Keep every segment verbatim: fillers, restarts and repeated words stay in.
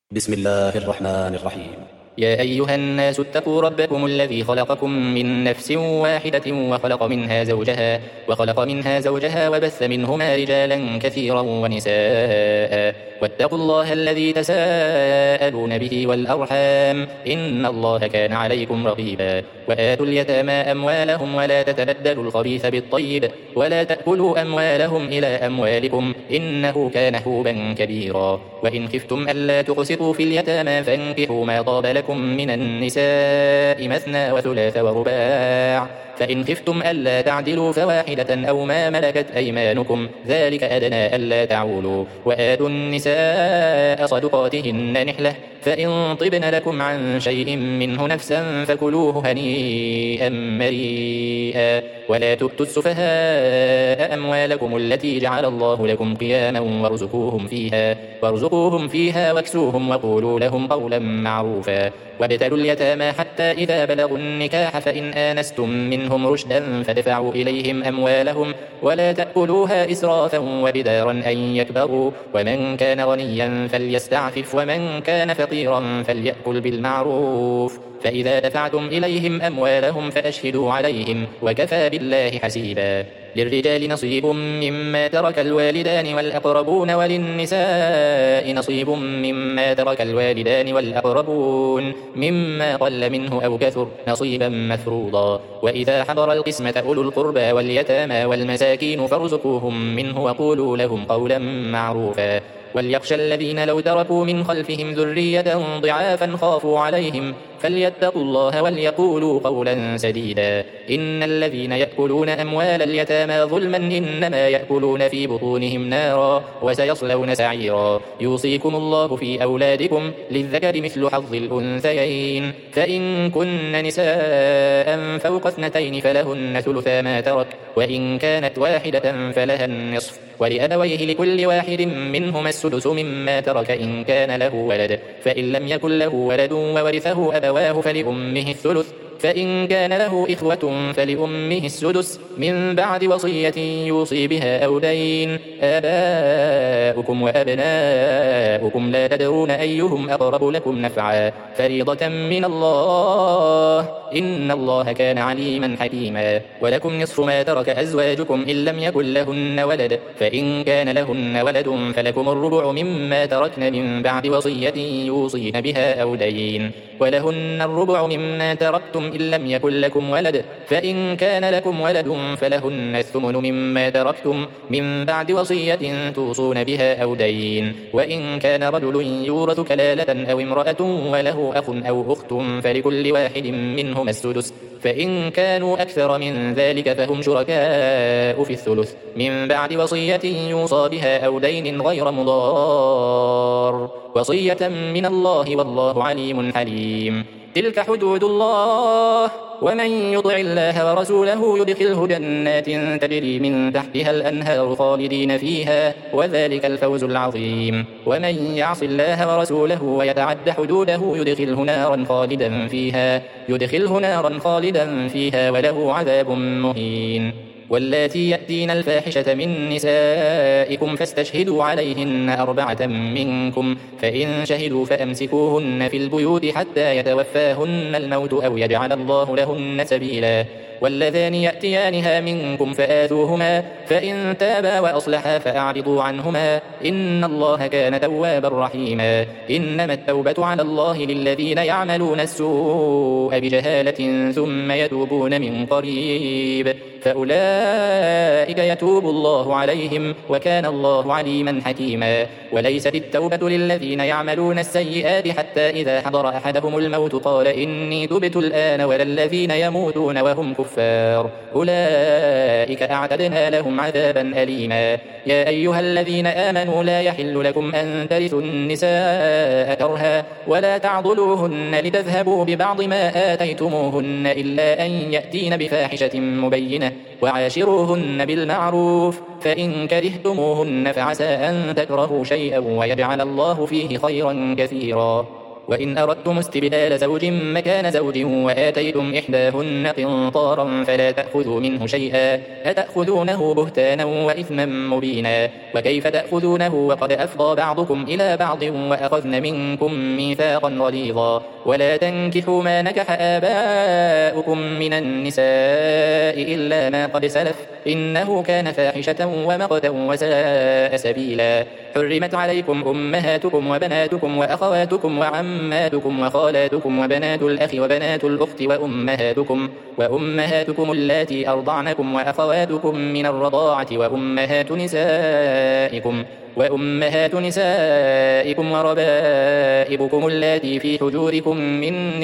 بسم الله الرحمن الرحيم. يا أيها الناس اتقوا ربكم الذي خلقكم من نفس واحدة وخلق منها زوجها وخلق منها زوجها وبث منهما رجالا كثيرا ونساء واتقوا الله الذي تساءلون به والأرحام إن الله كان عليكم رقيبا وآتوا اليتامى أموالهم ولا تتبدلوا الخبيث بالطيب ولا تأكلوا أموالهم إلى أموالكم إنه كان حوبا كبيرا وإن خفتم ألا تقسطوا في اليتامى فانكحوا ما طاب لكم من النساء مثنى وثلاث ورباع فإن خفتم ألا تعدلوا فواحدة أو ما ملكت أيمانكم ذلك أدنى ألا تعولوا وآتوا النساء صدقاتهن نحلة فإن طبن لكم عن شيء منه نفسا فكلوه هنيئا مريئا ولا تؤتوا السفهاء أموالكم التي جعل الله لكم قياما وارزقوهم فيها وارزقوهم فيها واكسوهم وقولوا لهم قولا معروفا وابتلوا اليتامى حتى إذا بلغوا النكاح فإن آنستم منهم رشدا فادفعوا إليهم أموالهم ولا تأكلوها إسرافا وبدارا أن يكبروا ومن كان غنيا فليستعفف ومن كان فقيرا فليأكل بالمعروف فإذا دفعتم إليهم أموالهم فأشهدوا عليهم وكفى بالله حسيبا للرجال نصيب مما ترك الوالدان والأقربون وللنساء نصيب مما ترك الوالدان والأقربون مما قل منه أو كثر نصيبا مفروضا وإذا حضر القسمة أولو القربى واليتامى والمساكين فارزقوهم منه وقولوا لهم قولا معروفا وليخشى الذين لو تركوا من خلفهم ذرية ضعافا خافوا عليهم فليتقوا الله وليقولوا قولا سديدا إن الذين يأكلون أموال اليتامى ظلما إنما يأكلون في بطونهم نارا وسيصلون سعيرا يوصيكم الله في أولادكم للذكر مثل حظ الأنثيين فإن كن نساء فوق اثنتين فلهن ثلثا ما ترك وإن كانت واحدة فلها النصف ولأبويه لكل واحد منهما السدس مما ترك إن كان له ولد فإن لم يكن له ولد وورثه أبواه فلأمه الثلث فإن كان له إخوة فلأمه السدس من بعد وصية يوصي بها أو دين آباؤكم وأبناؤكم لا تدرون أيهم أقرب لكم نفعا فريضة من الله إن الله كان عليما حكيما ولكم نصف ما ترك أزواجكم إن لم يكن لهن ولد فإن كان لهن ولد فلكم الربع مما تركن من بعد وصية يوصين بها أو دين ولهن الربع مما تركتم إن لم يكن لكم ولد فإن كان لكم ولد فلهن الثمن مما تركتم من بعد وصية توصون بها أو دين وإن كان رجل يورث كلالة أو امرأة وله أخ أو أخت فلكل واحد منهما السدس فإن كانوا أكثر من ذلك فهم شركاء في الثلث من بعد وصية يوصى بها أو دين غير مضار وصية من الله والله عليم حليم تلك حدود الله ومن يطع الله ورسوله يدخله جنات تجري من تحتها الأنهار خالدين فيها وذلك الفوز العظيم ومن يعص الله ورسوله ويتعد حدوده يدخله نارا خالدا فيها يدخله نارا خالدا فيها وله عذاب مهين واللاتي يأتين الفاحشة من نسائكم فاستشهدوا عليهن أربعة منكم فإن شهدوا فأمسكوهن في البيوت حتى يتوفاهن الموت أو يجعل الله لهن سبيلا واللذان يأتيانها منكم فآذوهما فإن تابا وأصلحا فأعرضوا عنهما إن الله كان توابا رحيما إنما التوبة على الله للذين يعملون السوء بجهالة ثم يتوبون من قريب فأولئك يتوب الله عليهم وكان الله عليما حكيما وليست التوبة للذين يعملون السيئات حتى إذا حضر أحدهم الموت قال إني تبت الآن ولا الذين يموتون وهم كفار أولئك أعتدنا لهم عذابا أليما يا أيها الذين آمنوا لا يحل لكم أن ترثوا النساء كرها ولا تعضلوهن لتذهبوا ببعض ما آتيتموهن إلا أن يأتين بفاحشة مبينة وعاشروهن بالمعروف فإن كرهتموهن فعسى أن تكرهوا شيئا ويجعل الله فيه خيرا كثيرا وإن أردتم استبدال زوج مكان زوج وآتيتم إحداهن قنطارا فلا تأخذوا منه شيئا أتأخذونه بهتانا وإثما مبينا وكيف تأخذونه وقد أفضى بعضكم إلى بعض وأخذن منكم ميثاقا غليظا ولا تنكحوا ما نكح آباؤكم من النساء إلا ما قد سلف إنه كان فاحشة ومقتا وساء سبيلا حرمت عليكم أمهاتكم وبناتكم وأخواتكم وعماتكم وخالاتكم وبنات الأخ وبنات الأخت وأمهاتكم وأمهاتكم اللاتي أرضعنكم وأخواتكم من الرضاعة وأمهات نسائكم وأمهات نسائكم وربائبكم اللاتي في حجوركم من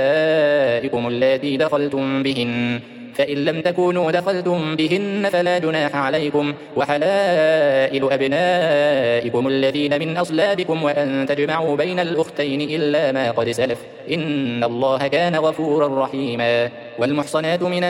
نسائكم اللاتي دخلتم بهن فإن لم تكونوا دخلتم بهن فلا جناح عليكم وحلائل أبنائكم الذين من أصلابكم وأن تجمعوا بين الأختين إلا ما قد سلف إن الله كان غفورا رحيما والمحصنات من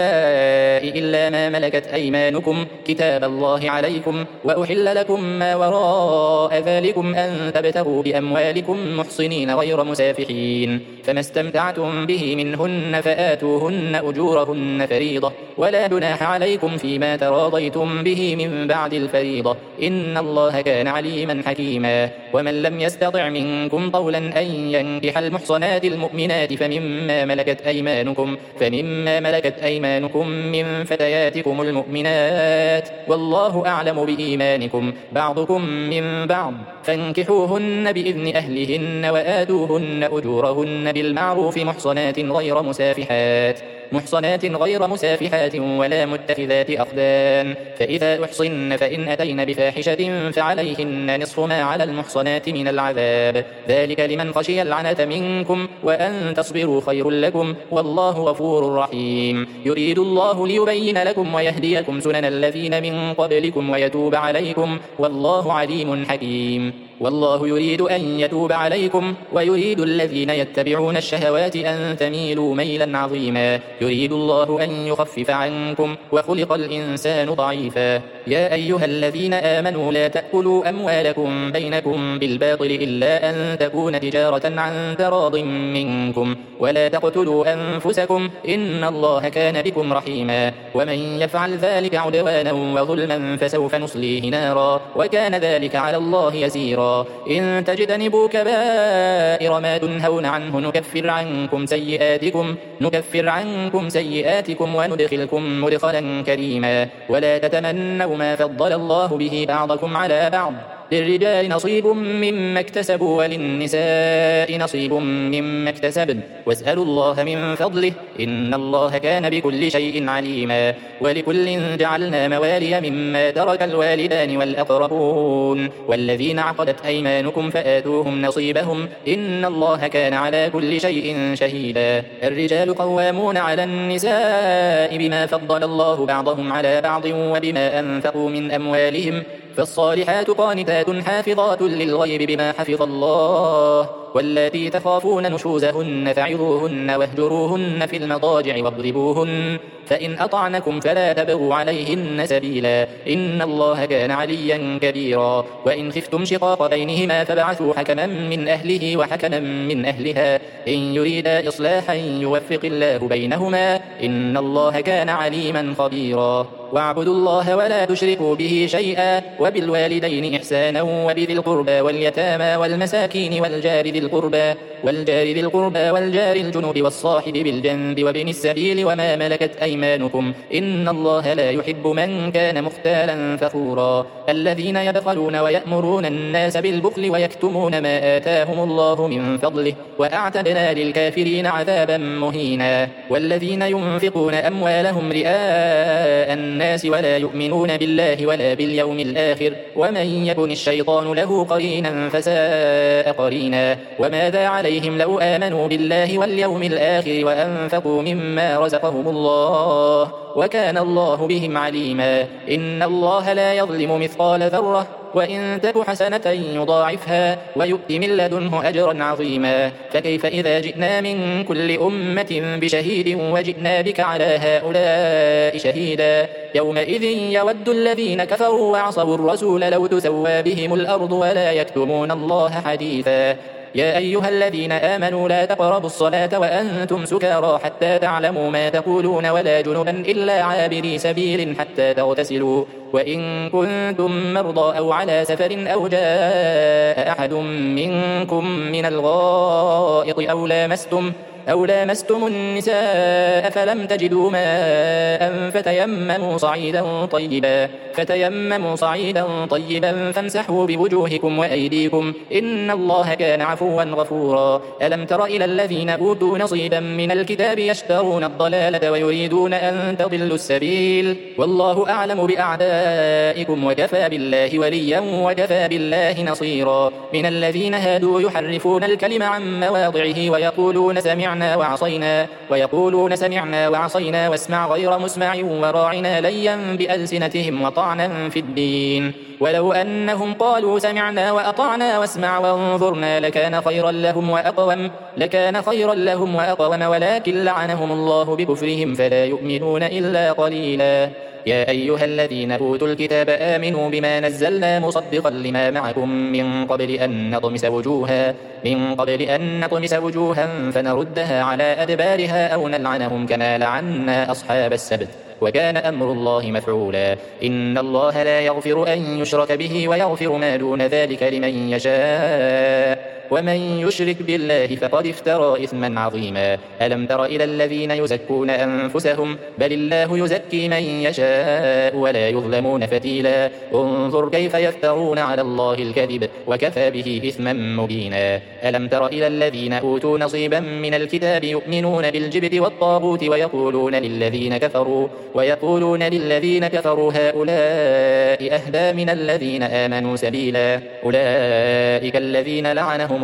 النساء إلا ما ملكت أيمانكم كتاب الله عليكم وأحل لكم ما وراء ذلكم أن تبتغوا بأموالكم محصنين غير مسافحين فما استمتعتم به منهن فآتوهن أجورهن فريضة ولا جناح عليكم فيما تراضيتم به من بعد الفريضة إن الله كان عليما حكيما ومن لم يستطع منكم طولا أن ينكح المحصنات المؤمنات فمما ملكت أيمانكم فمما ملكت أيمانكم من فتياتكم المؤمنات والله أعلم بإيمانكم بعضكم من بعض فانكحوهن بإذن أهلهن وآتوهن أجورهن بالمعروف محصنات غير مسافحات محصنات غير مسافحات ولا متخذات أخدان فإذا أحصن فإن أتين بفاحشة فعليهن نصف ما على المحصنات من العذاب ذلك لمن خشي العنة منكم وأن تصبروا خير لكم والله غفور رحيم يريد الله ليبين لكم ويهديكم سنن الذين من قبلكم ويتوب عليكم والله عليم حكيم والله يريد أن يتوب عليكم ويريد الذين يتبعون الشهوات أن تميلوا ميلا عظيما يريد الله أن يخفف عنكم وخلق الإنسان ضعيفا يا أيها الذين آمنوا لا تأكلوا أموالكم بينكم بالباطل إلا أن تكون تجارة عن تراض منكم ولا تقتلوا أنفسكم إن الله كان بكم رحيما ومن يفعل ذلك عدوانا وظلما فسوف نصليه نارا وكان ذلك على الله يسيرا إن تجتنبوا كبائر ما تنهون عنه نكفر عنكم سيئاتكم نكفر عنكم سيئاتكم وندخلكم مدخلا كريما ولا تتمنوا ما فضل الله به بعضكم على بعض للرجال نصيب مما اكتسبوا وللنساء نصيب مما اكتسبن واسألوا الله من فضله إن الله كان بكل شيء عليما ولكل جعلنا موالي مما ترك الوالدان والأقربون والذين عقدت أيمانكم فآتوهم نصيبهم إن الله كان على كل شيء شهيدا الرجال قوامون على النساء بما فضل الله بعضهم على بعض وبما أنفقوا من أموالهم فالصالحات قانتات حافظات للغيب بما حفظ الله واللاتي تخافون نشوزهن فعظوهن واهجروهن في المضاجع واضربوهن فإن أطعنكم فلا تبغوا عليهن سبيلا إن الله كان عليا كبيرا وإن خفتم شقاق بينهما فابعثوا حكما من أهله وحكما من أهلها إن يريدا إصلاحا يوفق الله بينهما إن الله كان عليما خبيرا واعبدوا الله ولا تشركوا به شيئا وبالوالدين إحسانا وبذي القربى واليتامى والمساكين والجار ذي القربى والجار ذي القربى والجار الجنوب والصاحب بالجنب وابن السبيل وما ملكت أيمانكم إن الله لا يحب من كان مختالا فخورا الذين يبخلون ويأمرون الناس بالبخل ويكتمون ما آتاهم الله من فضله وأعتدنا للكافرين عذابا مهينا والذين ينفقون أموالهم رئاء الناس ولا يؤمنون بالله ولا باليوم الآخر ومن يكن الشيطان له قرينا فساء قرينا وماذا عليهم لو آمنوا بالله واليوم الآخر وأنفقوا مما رزقهم الله وكان الله بهم عليما إن الله لا يظلم مثقال ذرة وإن تك حسنة يضاعفها ويؤت من لدنه أجرا عظيما فكيف إذا جئنا من كل أمة بشهيد وجئنا بك على هؤلاء شهيدا يومئذ يود الذين كفروا وعصوا الرسول لو تسوى بهم الأرض ولا يكتمون الله حديثا يا أيها الذين آمنوا لا تقربوا الصلاة وأنتم سكارى حتى تعلموا ما تقولون ولا جنبا إلا عابري سبيل حتى تغتسلوا وإن كنتم مرضى أو على سفر أو جاء أحد منكم من الغائط أو لامستم أو لامستم النساء فلم تجدوا ماء فتيمموا صعيدا طيبا فتيمموا صعيدا طيبا فامسحوا بوجوهكم وأيديكم إن الله كان عفوا غفورا ألم تر إلى الذين أوتوا نصيبا من الكتاب يشترون الضلالة ويريدون أن تضلوا السبيل والله أعلم بأعدائكم وكفى بالله وليا وكفى بالله نصيرا من الذين هادوا يحرفون الكلم عن مواضعه ويقولون سمعنا وعصينا ويقولون سمعنا وعصينا واسمع غير مسمع وراعنا ليا بألسنتهم وطعنا في الدين ولو أنهم قالوا سمعنا وأطعنا واسمع وانظرنا لكان خيرا لهم وأقوم لكان خيرا لهم وأقوم ولكن لعنهم الله بكفرهم فلا يؤمنون إلا قليلا يا أيها الذين أوتوا الكتاب آمنوا بما نزلنا مصدقا لما معكم من قبل أن نطمس وجوها من قبل أن نطمس وجوها فنردها على أدبارها أو نلعنهم كما لعنا أصحاب السبت وكان أمر الله مفعولا إن الله لا يغفر أن يشرك به ويغفر ما دون ذلك لمن يشاء ومن يشرك بالله فقد افترى إثما عظيما ألم تر إلى الذين يزكون أنفسهم بل الله يزكي من يشاء ولا يظلمون فتيلا انظر كيف يفترون على الله الكذب وكفى به إثما مبينا ألم تر إلى الذين أوتوا نصيبا من الكتاب يؤمنون بالجبت والطاغوت ويقولون للذين كفروا ويقولون للذين كفروا هؤلاء أهدى من الذين آمنوا سبيلا أولئك الذين لعنهم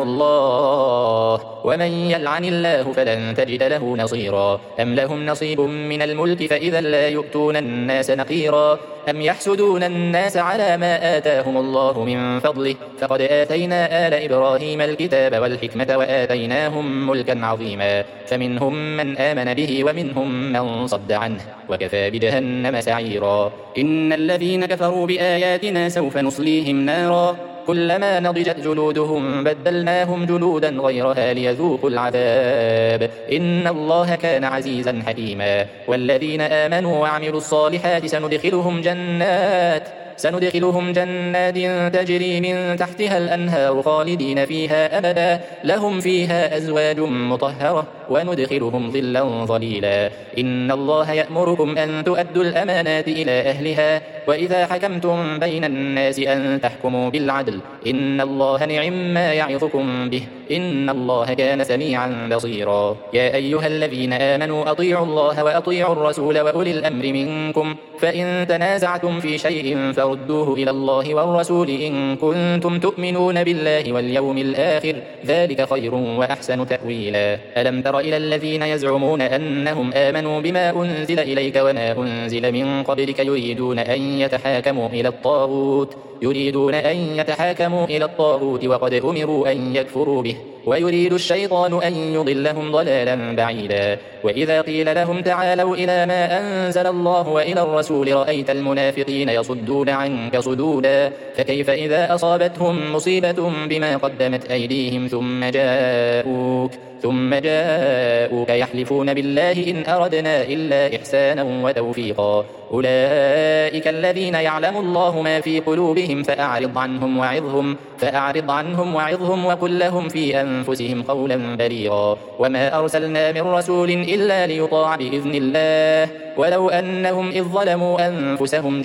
الله ومن يلعن الله فلن تجد له نصيرا أم لهم نصيب من الملك فإذا لا يؤتون الناس نقيرا أم يحسدون الناس على ما آتاهم الله من فضله فقد آتينا آل إبراهيم الكتاب والحكمة وآتيناهم ملكا عظيما فمنهم من آمن به ومنهم من صد عنه وكفى بجهنم سعيرا إن الذين كفروا بآياتنا سوف نصليهم نارا كلما نضجت جلودهم بدلناهم جلودا غيرها ليذوقوا العذاب إن الله كان عزيزا حكيما والذين آمنوا وعملوا الصالحات سندخلهم جنات سندخلهم جنات تجري من تحتها الأنهار خالدين فيها أبدا لهم فيها أزواج مطهرة وندخلهم ظلا ظليلا إن الله يأمركم أن تؤدوا الأمانات إلى أهلها وإذا حكمتم بين الناس أن تحكموا بالعدل إن الله نعم ما يعظكم به إن الله كان سميعا بصيرا يا أيها الذين آمنوا أطيعوا الله وأطيعوا الرسول وأولي الأمر منكم فإن تنازعتم في شيء فردوه إلى الله والرسول إن كنتم تؤمنون بالله واليوم الآخر ذلك خير وأحسن تأويلا ألم تر إلى الذين يزعمون أنهم آمنوا بما أنزل إليك وما أنزل من قبلك يريدون أن يتحاكموا إلى الطاغوت يريدون أن يتحاكموا إلى الطاغوت وقد أمروا أن يكفروا به ويريد الشيطان أن يضلهم ضلالا بعيدا وإذا قيل لهم تعالوا إلى ما أنزل الله وإلى الرسول رأيت المنافقين يصدون عنك صدودا فكيف إذا أصابتهم مصيبة بما قدمت أيديهم ثم جاءوك ثم جاءوك يحلفون بالله إن أردنا إلا إحسانا وتوفيقا أولئك الذين يعلم الله ما في قلوبهم فأعرض عنهم وعظهم فأعرض عنهم وعظهم وقل لهم في أنفسهم قولا بليغا وما أرسلنا من رسول إلا ليطاع بإذن الله ولو أنهم إذ ظلموا أنفسهم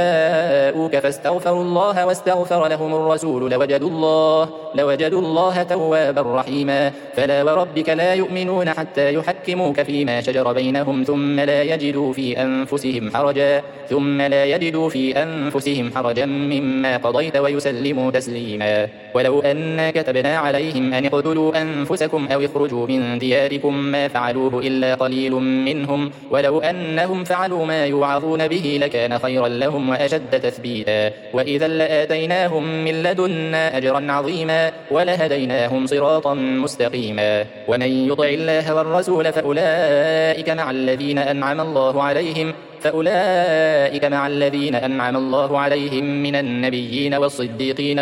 جاءوك فاستغفروا الله واستغفر لهم الرسول لوجدوا الله لوجدوا الله توابا رحيما فلا وربك لا يؤمنون حتى يحكموك فيما شجر بينهم ثم لا يجدوا في أنفسهم حرجا ثم لا يجدوا في أنفسهم حرجا مما قضيت ويسلموا تسليما ولو أنا كتبنا عليهم أن اقتلوا أنفسكم أو اخرجوا من دياركم ما فعلوه إلا قليل منهم ولو أنهم فعلوا ما يوعظون به لكان خيرا لهم وأشد تثبيتا وإذا لآتيناهم من لدنا أجرا عظيما ولهديناهم صراطا مستقيما ومن يطع الله والرسول فأولئك مع الذين أنعم الله عليهم فأولئك مع الذين أنعم الله عليهم من النبيين والصديقين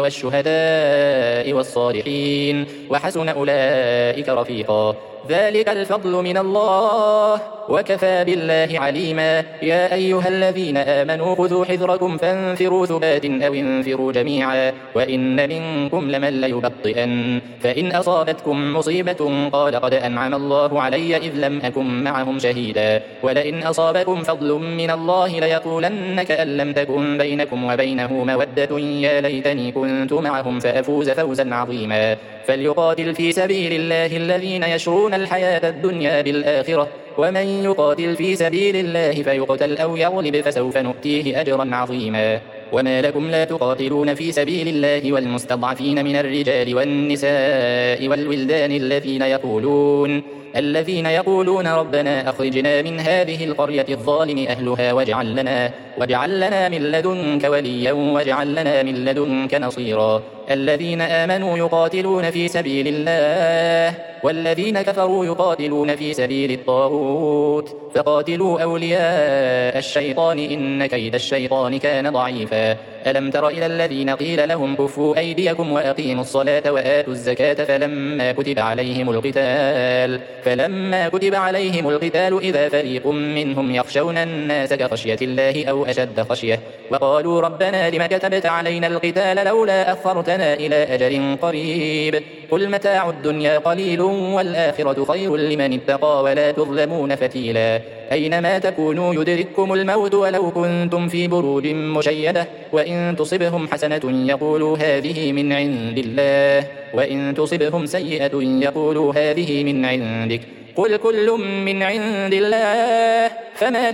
والشهداء والصالحين وحسن أولئك رفيقا. ذلك الفضل من الله وكفى بالله عليما. يا أيها الذين آمنوا خذوا حذركم فانفروا ثبات أو انفروا جميعا وإن منكم لمن ليبطئن فإن أصابتكم مصيبة قال قد أنعم الله علي إذ لم أكن معهم شهيدا ولئن أصابكم فضل من الله ليقولن كأن لم تكن بينكم وبينه مودة يا ليتني كنت معهم فأفوز فوزا عظيما. فليقاتل في سبيل الله الذين يشرون الحياة الدنيا بالآخرة ومن يقاتل في سبيل الله فيقتل أو يغلب فسوف نؤتيه أجرا عظيما. وما لكم لا تقاتلون في سبيل الله والمستضعفين من الرجال والنساء والولدان الذين يقولون الذين يقولون ربنا أخرجنا من هذه القرية الظالم أهلها واجعل لنا, واجعل لنا من لدنك وليا واجعل لنا من لدنك نصيرا. الذين آمنوا يقاتلون في سبيل الله والذين كفروا يقاتلون في سبيل الطاغوت فقاتلوا أولياء الشيطان إن كيد الشيطان كان ضعيفا. ألم تر إلى الذين قيل لهم كفوا أيديكم وأقيموا الصلاة وآتوا الزكاة فلما كتب عليهم القتال فلما كتب عليهم القتال إذا فريق منهم يخشون الناس كخشية الله أو أشد خشية وقالوا ربنا لم كتبت علينا القتال لولا أخرتنا إلى أجل قريب قل متاع الدنيا قليل والآخرة خير لمن اتقى ولا تظلمون فتيلا. أينما تكونوا يدرككم الموت ولو كنتم في بروج مشيدة وإن تصبهم حسنة يقولوا هذه من عند الله وإن تصبهم سيئة يقولوا هذه من عندك قل كل من عند الله فما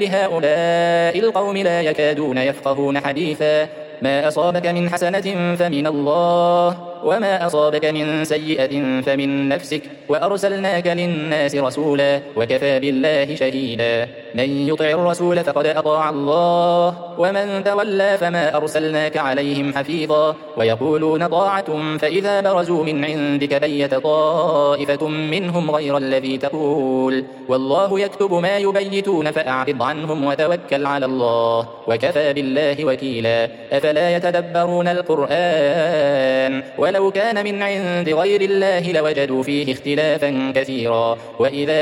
لهؤلاء القوم لا يكادون يفقهون حديثا. ما أصابك من حسنة فمن الله وما أصابك من سيئة فمن نفسك وأرسلناك للناس رسولا وكفى بالله شهيدا. من يطع الرسول فقد أطاع الله ومن تولى فما أرسلناك عليهم حفيظا. ويقولون طاعة فإذا برزوا من عندك بيت طائفة منهم غير الذي تقول والله يكتب ما يبيتون فأعرض عنهم وتوكل على الله وكفى بالله وكيلا. أفلا يتدبرون القرآن ولو كان من عند غير الله لوجدوا فيه اختلافا كثيرا. وإذا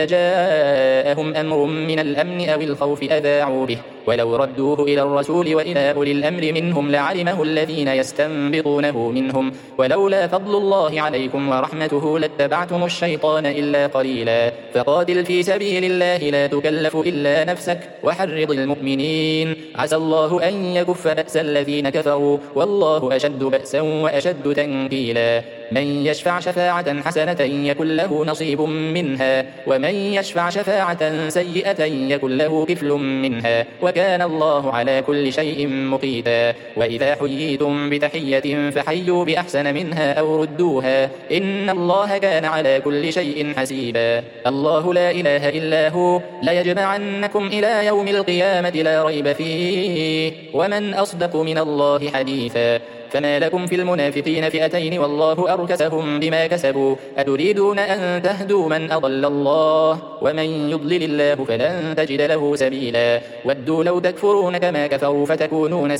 جاءهم أمر من الأمن أو الخوف أذاعوا به ولو ردوه إلى الرسول وإلى أولي الأمر منهم لعلمه الذين يستنبطونه منهم ولولا فضل الله عليكم ورحمته لاتبعتم الشيطان إلا قليلا. فقاتل في سبيل الله لا تكلف إلا نفسك وحرض المؤمنين عسى الله أن يكف بأس الذين كفروا والله أشد بأسا وأشد تنكيلا. من يشفع شفاعة حسنة يكن له نصيب منها ومن يشفع شفاعة سيئة يكن له كفل منها وكان الله على كل شيء مقيتا. وإذا حييتم بتحية فحيوا بأحسن منها أو ردوها إن الله كان على كل شيء حسيبا. الله لا إله إلا هو ليجمعنكم إلى يوم القيامة لا ريب فيه ومن أصدق من الله حديثا. فما لكم في المنافقين فئتين والله أركسهم بما كسبوا أتريدون أن تهدوا من أضل الله ومن يضلل الله فلن تجد له سبيلا. ودوا لو تكفرون كما كفروا فتكونون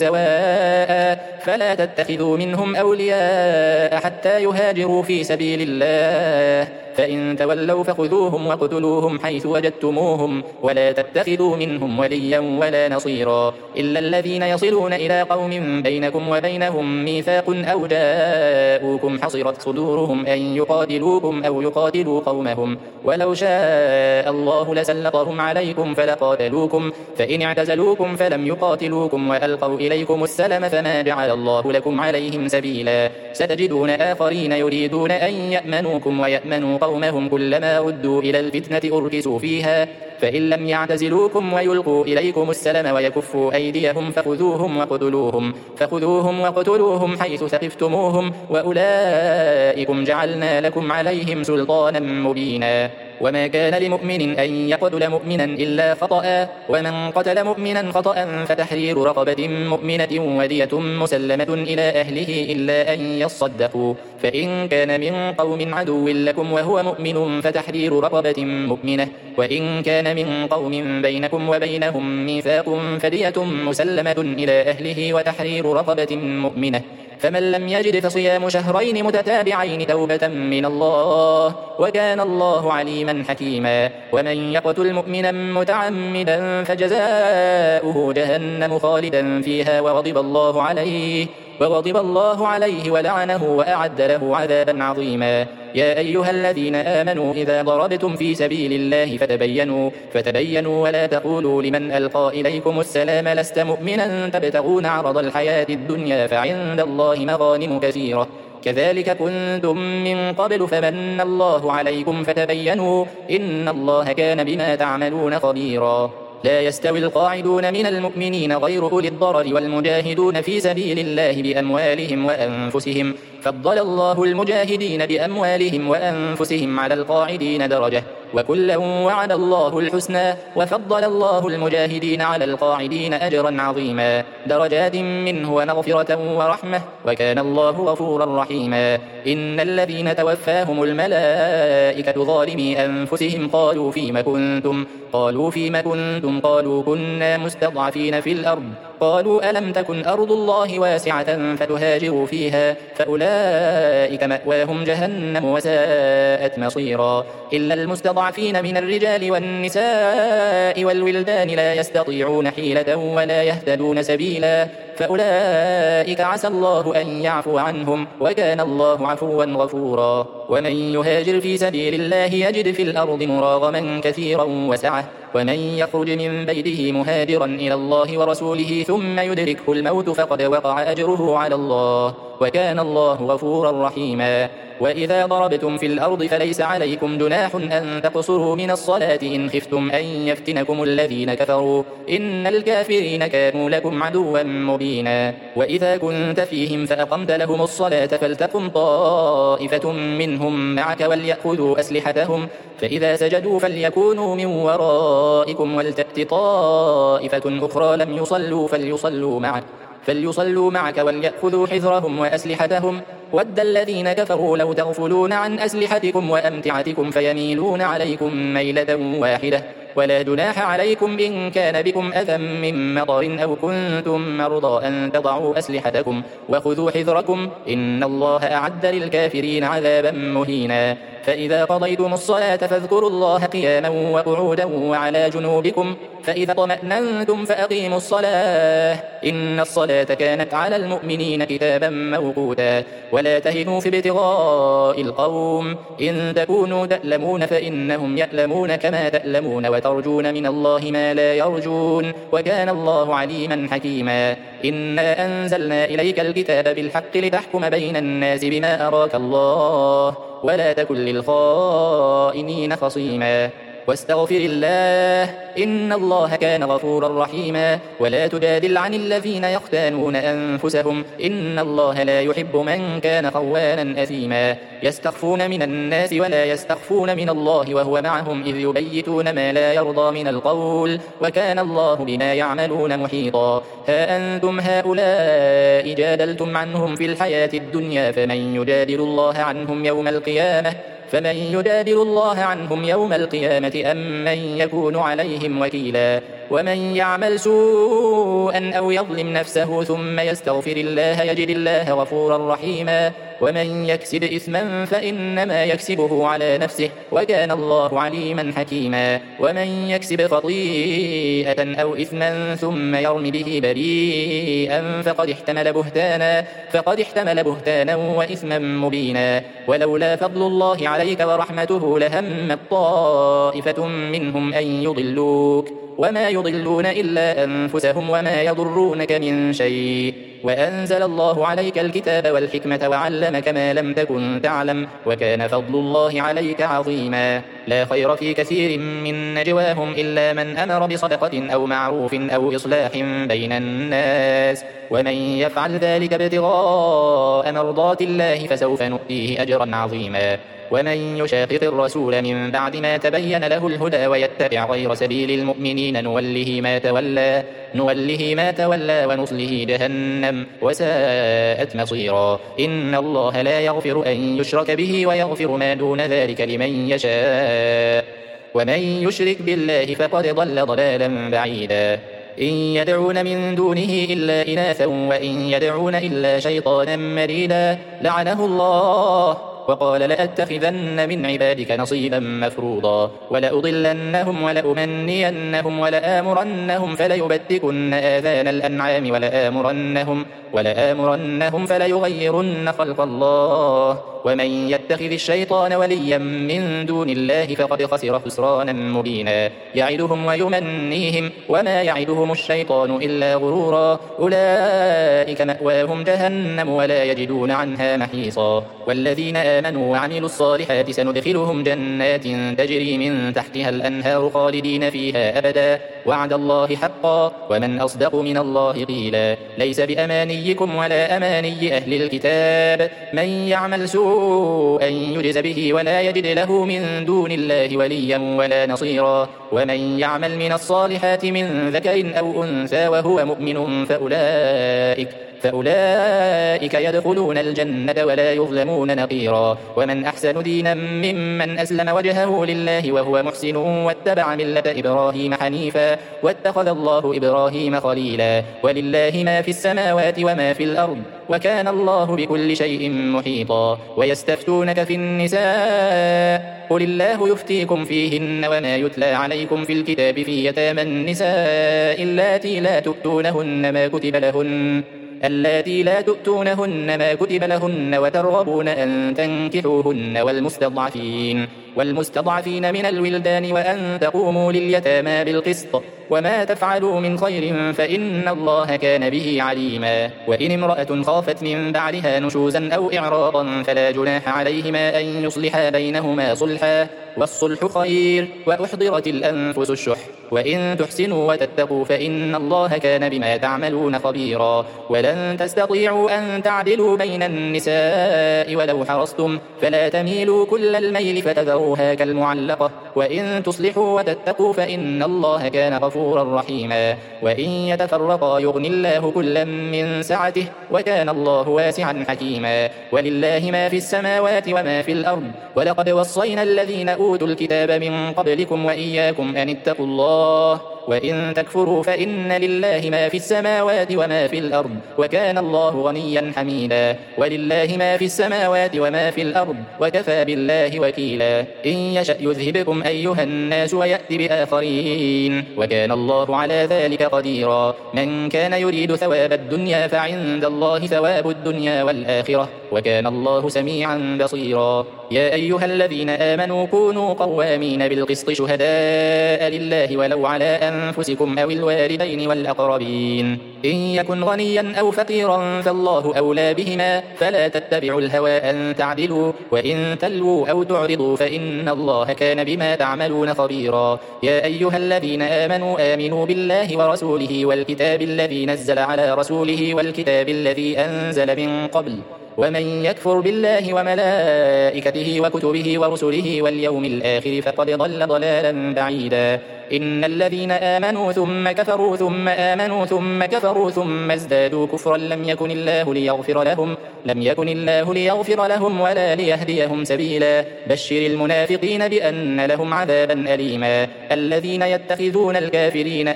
سواء فلا تتخذوا منهم أولياء حتى يهاجروا في سبيل الله فإن تولوا فخذوهم وقتلوهم حيث وجدتموهم ولا تتخذوا منهم وليا ولا نصيرا إلا الذين يصلون إلى قوم بينكم وبينهم ميثاق أو جاءوكم حصرت صدورهم أن يقاتلوكم أو يقاتلوا قومهم ولو شاء الله لسلطهم عليكم فلقاتلوكم فإن اعتزلوكم فلم يقاتلوكم وألقوا إليكم السلم فما جعل الله لكم عليهم سبيلا. ستجدون آخرين يريدون أن يأمنوكم ويأمنوا قومهم كلما ردوا إلى الفتنة أركسوا فيها فإن لم يعتزلوكم ويلقوا إليكم السلم ويكفوا أيديهم فخذوهم وقتلوهم فخذوهم وقتلوهم حيث ثقفتموهم وأولئكم جعلنا لكم عليهم سلطانا مبينا. وما كان لمؤمن أن يقتل مؤمنا إلا خطأ ومن قتل مؤمنا خطأ فتحرير رقبة مؤمنة ودية مسلمة إلى أهله إلا أن يصدقوا فإن كان من قوم عدو لكم وهو مؤمن فتحرير رقبة مؤمنة، وإن كان من قوم بينكم وبينهم ميثاق فدية مسلمة إلى أهله وتحرير رقبة مؤمنة، فمن لم يجد فصيام شهرين متتابعين توبة من الله، وكان الله عليما حكيما. ومن يقتل مؤمنا متعمدا فجزاؤه جهنم خالدا فيها وغضب الله عليه وغضب الله عليه ولعنه وأعد له عذابا عظيما. يا أيها الذين آمنوا إذا ضربتم في سبيل الله فتبينوا فتبينوا ولا تقولوا لمن ألقى إليكم السلام لست مؤمنا تبتغون عرض الحياة الدنيا فعند الله مغانم كثيرة كذلك كنتم من قبل فمن الله عليكم فتبينوا إن الله كان بما تعملون خبيرا. لا يستوي القاعدون من المؤمنين غير أولي الضرر والمجاهدون في سبيل الله بأموالهم وأنفسهم، فضل الله المجاهدين بأموالهم وأنفسهم على القاعدين درجة، وكلا وعد الله الحسنى، وفضل الله المجاهدين على القاعدين أجرا عظيما، درجات منه ومغفرة ورحمة، وكان الله غفورا رحيما. إن الذين توفاهم الملائكة ظالمي أنفسهم قالوا فيم كنتم قالوا فيم كنتم قالوا كنا مستضعفين في الأرض قالوا ألم تكن أرض الله واسعة فتهاجروا فيها فأولئك مأواهم جهنم وساءت مصيرا. إلا المستضعفين من الرجال والنساء والولدان لا يستطيعون حيلة ولا يهتدون سبيلا فأولئك عسى الله أن يعفو عنهم وكان الله عفوا غفورا. ومن يهاجر في سبيل الله يجد في الأرض مراغما كثيرا وسعة، ومن يخرج من بيته مهاجرا إلى الله ورسوله ثم يدركه الموت فقد وقع أجره على الله وكان الله غفورا رحيما. وإذا ضربتم في الأرض فليس عليكم جناح أن تقصروا من الصلاة إن خفتم أن يفتنكم الذين كفروا إن الكافرين كانوا لكم عدوا مبينا. وإذا كنت فيهم فأقمت لهم الصلاة فلتقم طائفة منهم معك وليأخذوا أسلحتهم فإذا سجدوا فليكونوا من ورائكم ولتأت طائفة أخرى لم يصلوا فليصلوا معك فليصلوا معك وليأخذوا حذرهم وأسلحتهم ود الذين كفروا لو تغفلون عن أسلحتكم وأمتعتكم فيميلون عليكم ميلة واحدة ولا جناح عليكم إن كان بكم أذى من مطر أو كنتم مرضى أن تضعوا أسلحتكم وخذوا حذركم إن الله أعد للكافرين عذابا مهينا. فإذا قضيتم الصلاة فاذكروا الله قياما وقعودا وعلى جنوبكم فإذا طمأننتم فأقيموا الصلاة إن الصلاة كانت على المؤمنين كتابا موقوتا. ولا تهنوا في ابتغاء القوم إن تكونوا تألمون فإنهم يألمون كما تألمون وترجون من الله ما لا يرجون وكان الله عليما حكيما. إنا أنزلنا إليك الكتاب بالحق لتحكم بين الناس بما أراك الله ولا تكن للخائنين خصيما. واستغفر الله إن الله كان غفورا رحيما. ولا تجادل عن الذين يختانون أنفسهم إن الله لا يحب من كان خوانا أثيما. يستخفون من الناس ولا يستخفون من الله وهو معهم إذ يبيتون ما لا يرضى من القول وكان الله بما يعملون محيطا. ها أنتم هؤلاء جادلتم عنهم في الحياة الدنيا فمن يجادل الله عنهم يوم القيامة فمن يجادل الله عنهم يوم القيامة أم من يكون عليهم وكيلا. ومن يعمل سوءا أو يظلم نفسه ثم يستغفر الله يجد الله غفورا رحيما. ومن يكسب إثما فإنما يكسبه على نفسه وكان الله عليما حكيما. ومن يكسب خطيئة أو إثما ثم يرم به بريئا فقد احتمل بهتانا فقد احتمل بهتانا وإثما مبينا. ولولا فضل الله عليك ورحمته لهمت طائفة منهم أن يضلوك وما يضلون إلا أنفسهم وما يضرونك من شيء. وأنزل الله عليك الكتاب والحكمة وعلمك ما لم تكن تعلم وكان فضل الله عليك عظيما. لا خير في كثير من نجواهم إلا من أمر بصدقة أو معروف أو إصلاح بين الناس ومن يفعل ذلك ابتغاء مرضات الله فسوف نؤتيه أجرا عظيما. ومن يشاقق الرسول من بعد ما تبين له الهدى ويتبع غير سبيل المؤمنين نوله ما تولى نوله ما تولى ونصله جهنم وساءت مصيرا. إن الله لا يغفر أن يشرك به ويغفر ما دون ذلك لمن يشاء ومن يشرك بالله فقد ضل ضلالا بعيدا. إن يدعون من دونه إلا إناثا وإن يدعون إلا شيطانا مريدا لعنه الله وقال لأتخذن من عبادك نصيبا مفروضا ولأضلنهم ولأمنينهم ولآمرنهم فليبتكن آذان الأنعام ولآمرنهم, ولآمرنهم فليغيرن خلق الله ومن يتخذ الشيطان وليا من دون الله فقد خسر خسرانا مبينا. يعدهم ويمنيهم وما يعدهم الشيطان إلا غرورا. أولئك مأواهم جهنم ولا يجدون عنها محيصا. والذين آمنوا وعملوا الصالحات سندخلهم جنات تجري من تحتها الأنهار خالدين فيها أبدا وعد الله حقا ومن أصدق من الله قيلا. ليس بأمانيكم ولا أماني أهل الكتاب من يعمل سوءا يجز به ولا يجد له من دون الله وليا ولا نصيرا. ومن يعمل من الصالحات من ذكر أو أنثى وهو مؤمن فأولئك فأولئك يدخلون الجنة ولا يظلمون نقيرا. ومن أحسن دينا ممن أسلم وجهه لله وهو محسن واتبع ملة إبراهيم حنيفا واتخذ الله إبراهيم خليلا. ولله ما في السماوات وما في الأرض وكان الله بكل شيء محيطا. ويستفتونك في النساء قل الله يفتيكم فيهن وما يتلى عليكم في الكتاب في يتامى النساء اللاتي لا تؤتونهن ما كتب لهن اللاتي لا تؤتونهن ما كتب لهن وترغبون أن تنكحوهن والمستضعفين والمستضعفين من الولدان وأن تقوموا لليتامى بالقسط وما تفعلوا من خير فإن الله كان به عليما. وإن امرأة خافت من بعدها نشوزا أو إعراضا فلا جناح عليهما أن يصلحا بينهما صلحا والصلح خير وأحضرت الأنفس الشح وإن تحسنوا وتتقوا فإن الله كان بما تعملون خبيرا. ولن تستطيعوا أن تعدلوا بين النساء ولو حرصتم فلا تميلوا كل الميل فتذروها كالمعلقة وإن تصلحوا وتتقوا فإن الله كان غفورا رحيما. وإن يتفرقا يغني الله كلا من سعته وكان الله واسعا حكيما. ولله ما في السماوات وما في الأرض ولقد وصينا الذين أوتوا الكتاب من قبلكم وإياكم أن اتقوا الله وإن تكفروا فإن لله ما في السماوات وما في الأرض وكان الله غنيا حميدا. ولله ما في السماوات وما في الأرض وكفى بالله وكيلا. إن يشأ يذهبكم أيها الناس ويأتي بآخرين وكان الله على ذلك قديرا. من كان يريد ثواب الدنيا فعند الله ثواب الدنيا والآخرة وكان الله سميعا بصيرا. يا أيها الذين آمنوا كونوا قوامين بالقسط شهداء لله ولو على أنفسكم أو الوالدين والأقربين. إن يكن غنيا أو فقيرا فالله أولى بهما فلا تتبعوا الهوى أن تعدلوا وإن تلووا أو تعرضوا فإن الله كان بما تعملون خبيرا. يا أيها الذين آمنوا آمنوا بالله ورسوله والكتاب الذي نزل على رسوله والكتاب الذي أنزل من قبل ومن يكفر بالله وملائكته وكتبه ورسله واليوم الآخر فقد ضل ضلالا بعيدا. إن الذين آمنوا ثم كفروا ثم آمنوا ثم كفروا ثم ازدادوا كفرا لم يكن الله ليغفر لهم لم يكن الله ليغفر لهم ولا ليهديهم سبيلا. بشر المنافقين بأن لهم عذابا أليما. الذين يتخذون الكافرين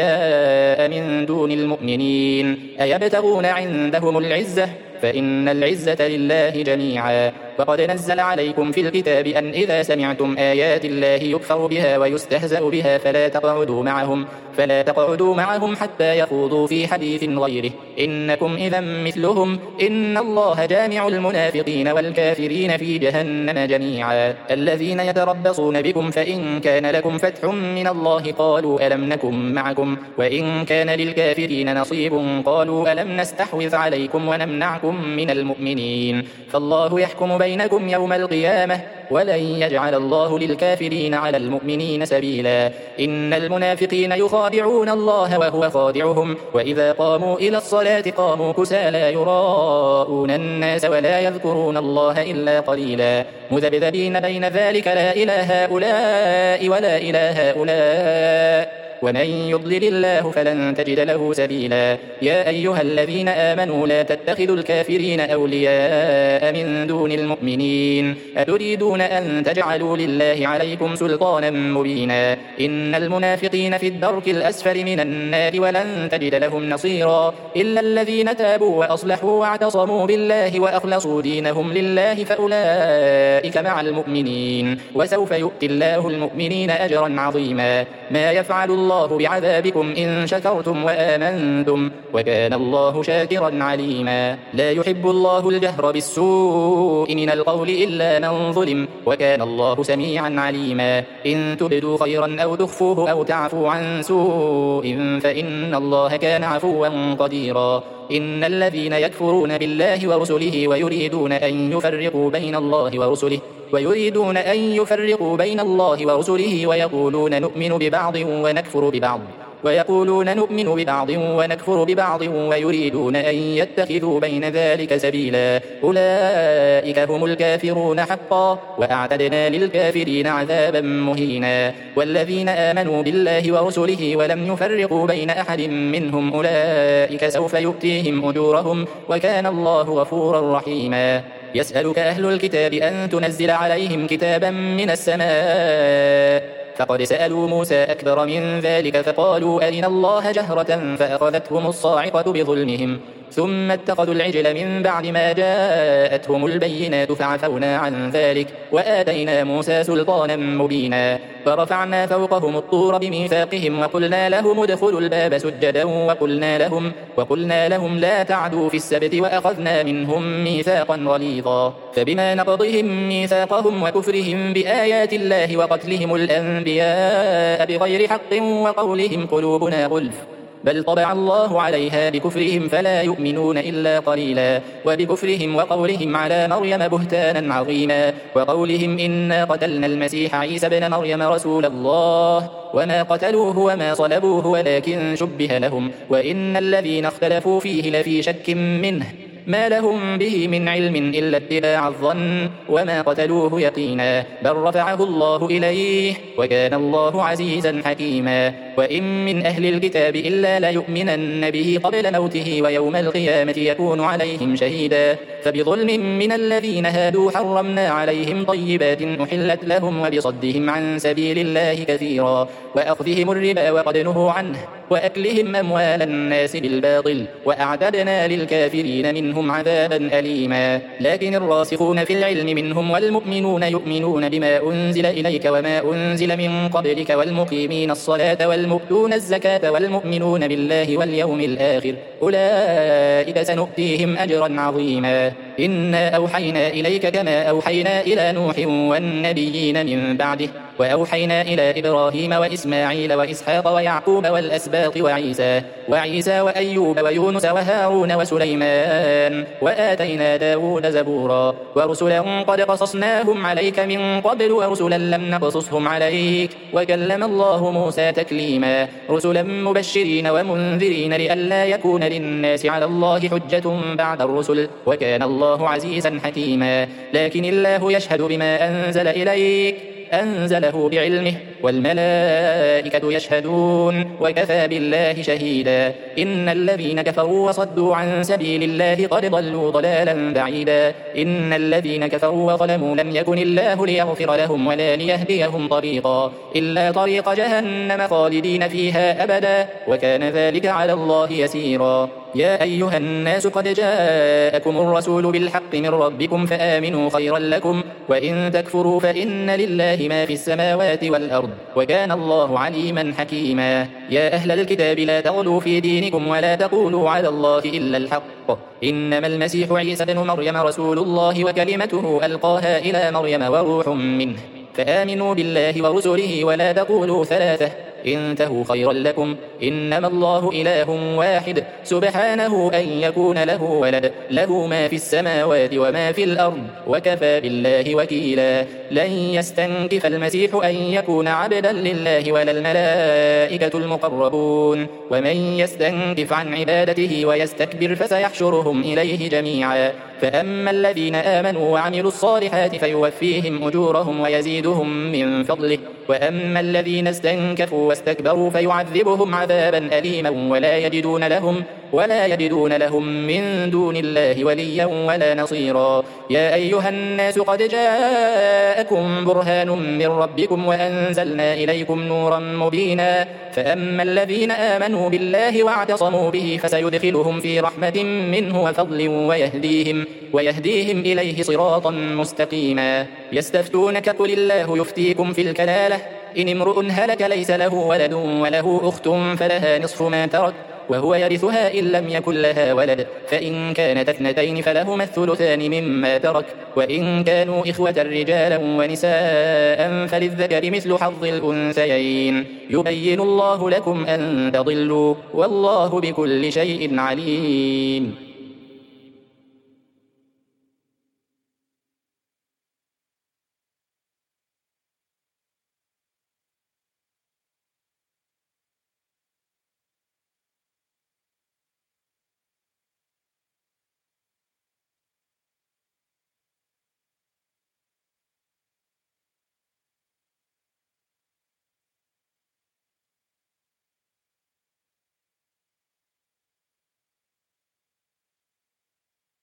أولياء من دون المؤمنين أيبتغون عندهم العزة فإن العزة لله جميعا. وقد نزل عليكم في الكتاب أن إذا سمعتم آيات الله يكفر بها ويستهزأ بها فلا تقعدوا معهم فلا تقعدوا معهم حتى يخوضوا في حديث غيره إنكم إذا مثلهم إن الله جامع المنافقين والكافرين في جهنم جميعا. الذين يتربصون بكم فإن كان لكم فتح من الله قالوا ألم نكن معكم وإن كان للكافرين نصيب قالوا ألم نستحوذ عليكم ونمنعكم من المؤمنين فالله يحكم بينكم يوم القيامة ولن يجعل الله للكافرين على المؤمنين سبيلا. إن المنافقين يخادعون الله وهو خادعهم وإذا قاموا إلى الصلاة قاموا كسالى يراءون الناس ولا يذكرون الله إلا قليلا مذبذبين بين ذلك لا إلى هؤلاء ولا إلى هؤلاء ومن يضلل الله فلن تجد له سبيلا. يا أيها الذين آمنوا لا تتخذوا الكافرين أولياء من دون المؤمنين أتريدون أن تجعلوا لله عليكم سلطانا مبينا. إن المنافقين في الدرك الأسفل من النار ولن تجد لهم نصيرا إلا الذين تابوا وأصلحوا واعتصموا بالله وأخلصوا دينهم لله فأولئك مع المؤمنين وسوف يؤتي الله المؤمنين أجرا عظيما. ما يفعل الله بعذابكم إن شكرتم وآمنتم وكان الله شاكرا عليما. لا يحب الله الجهر بالسوء من القول إلا من ظلم وكان الله سميعا عليما. إن تبدوا خيرا أو تخفوه أو تعفوا عن سوء فإن الله كان عفوا قديرا. إن الذين يكفرون بالله ورسله ويريدون أن يفرقوا بين الله ورسله ويريدون أن يفرقوا بين الله ورسله ويقولون نؤمن ببعض ونكفر ببعض ويقولون نؤمن ببعض ونكفر ببعض ويريدون أن يتخذوا بين ذلك سبيلا أولئك هم الكافرون حقا وأعتدنا للكافرين عذابا مهينا. والذين آمنوا بالله ورسله ولم يفرقوا بين أحد منهم أولئك سوف يؤتيهم أجورهم وكان الله غفورا رحيما. يسألك أهل الكتاب أن تنزل عليهم كتابا من السماء فقد سألوا موسى أكبر من ذلك فقالوا أرنا الله جهرة فأخذتهم الصاعقة بظلمهم ثم اتخذوا العجل من بعد ما جاءتهم البينات فعفونا عن ذلك وآتينا موسى سلطانا مبينا. فرفعنا فوقهم الطور بميثاقهم وقلنا لهم ادخلوا الباب سجدا وقلنا لهم, وقلنا لهم لا تعدوا في السبت وأخذنا منهم ميثاقا غليظا. فبما نقضهم ميثاقهم وكفرهم بآيات الله وقتلهم الأنبياء بغير حق وقولهم قلوبنا غلف بل طبع الله عليها بكفرهم فلا يؤمنون إلا قليلا. وبكفرهم وقولهم على مريم بهتانا عظيما وقولهم إنا قتلنا المسيح عيسى بن مريم رسول الله وما قتلوه وما صلبوه ولكن شبه لهم وإن الذين اختلفوا فيه لفي شك منه ما لهم به من علم إلا اتباع الظن وما قتلوه يقينا بل رفعه الله إليه وكان الله عزيزا حكيما. وإن من أهل الكتاب إلا ليؤمنن به قبل موته ويوم القيامة يكون عليهم شهيدا. فبظلم من الذين هادوا حرمنا عليهم طيبات أحلت لهم وبصدهم عن سبيل الله كثيرا وأخذهم الربا وقد نهوا عنه وأكلهم أموال الناس بالباطل وأعتدنا للكافرين منهم عذابا أليما. لكن الراسخون في العلم منهم والمؤمنون يؤمنون بما أنزل إليك وما أنزل من قبلك والمقيمين الصلاة والمؤتون الزكاة والمؤمنون بالله واليوم الآخر أولئك سنؤتيهم أجرا عظيما. إنا أوحينا إليك كما أوحينا إلى نوح والنبيين من بعده وأوحينا إلى إبراهيم وإسماعيل وإسحاق ويعقوب والأسباط وعيسى وعيسى وأيوب ويونس وهارون وسليمان وآتينا داود زبورا ورسلا قد قصصناهم عليك من قبل ورسلا لم نقصصهم عليك وكلم الله موسى تكليما. رسلا مبشرين ومنذرين لئلا يكون للناس على الله حجة بعد الرسل وكان الله عزيزا حكيما. لكن الله يشهد بما أنزل إليك أنزله بعلمه والملائكة يشهدون وكفى بالله شهيدا. إن الذين كفروا وصدوا عن سبيل الله قد ضلوا ضلالا بعيدا. إن الذين كفروا وظلموا لم يكن الله ليغفر لهم ولا ليهديهم طريقا إلا طريق جهنم خالدين فيها أبدا وكان ذلك على الله يسيرا. يا أيها الناس قد جاءكم الرسول بالحق من ربكم فآمنوا خيرا لكم وإن تكفروا فإن لله ما في السماوات والأرض وكان الله عليما حكيما. يا أهل الكتاب لا تغلوا في دينكم ولا تقولوا على الله إلا الحق إنما المسيح عيسى بن مريم رسول الله وكلمته ألقاها إلى مريم وروح منه فآمنوا بالله ورسله ولا تقولوا ثلاثة انتهوا خيرا لكم، إنما الله إله واحد سبحانه أن يكون له ولد، له ما في السماوات وما في الأرض، وكفى بالله وكيلا. لن يستنكف المسيح أن يكون عبدا لله ولا الملائكة المقربون، ومن يستنكف عن عبادته ويستكبر فسيحشرهم إليه جميعا. فأما الذين آمنوا وعملوا الصالحات فيوفيهم أجورهم ويزيدهم من فضله، وأما الذين استنكفوا واستكبروا فيعذبهم عذابا أليما ولا يجدون لهم ولا يجدون لهم من دون الله وليا ولا نصيرا. يا أيها الناس قد جاءكم برهان من ربكم وأنزلنا إليكم نورا مبينا. فأما الذين آمنوا بالله واعتصموا به فسيدخلهم في رحمة منه وفضل ويهديهم ويهديهم إليه صراطا مستقيما. يستفتونك قل الله يفتيكم في الكلالة، إن امرؤ هلك ليس له ولد وله أخت فلها نصف ما ترك وهو يرثها إن لم يكن لها ولد، فإن كانت اثنتين فلهما الثلثان مما ترك، وإن كانوا إخوة رجالا ونساء فللذكر مثل حظ الأنثيين. يبين الله لكم أن تضلوا والله بكل شيء عليم.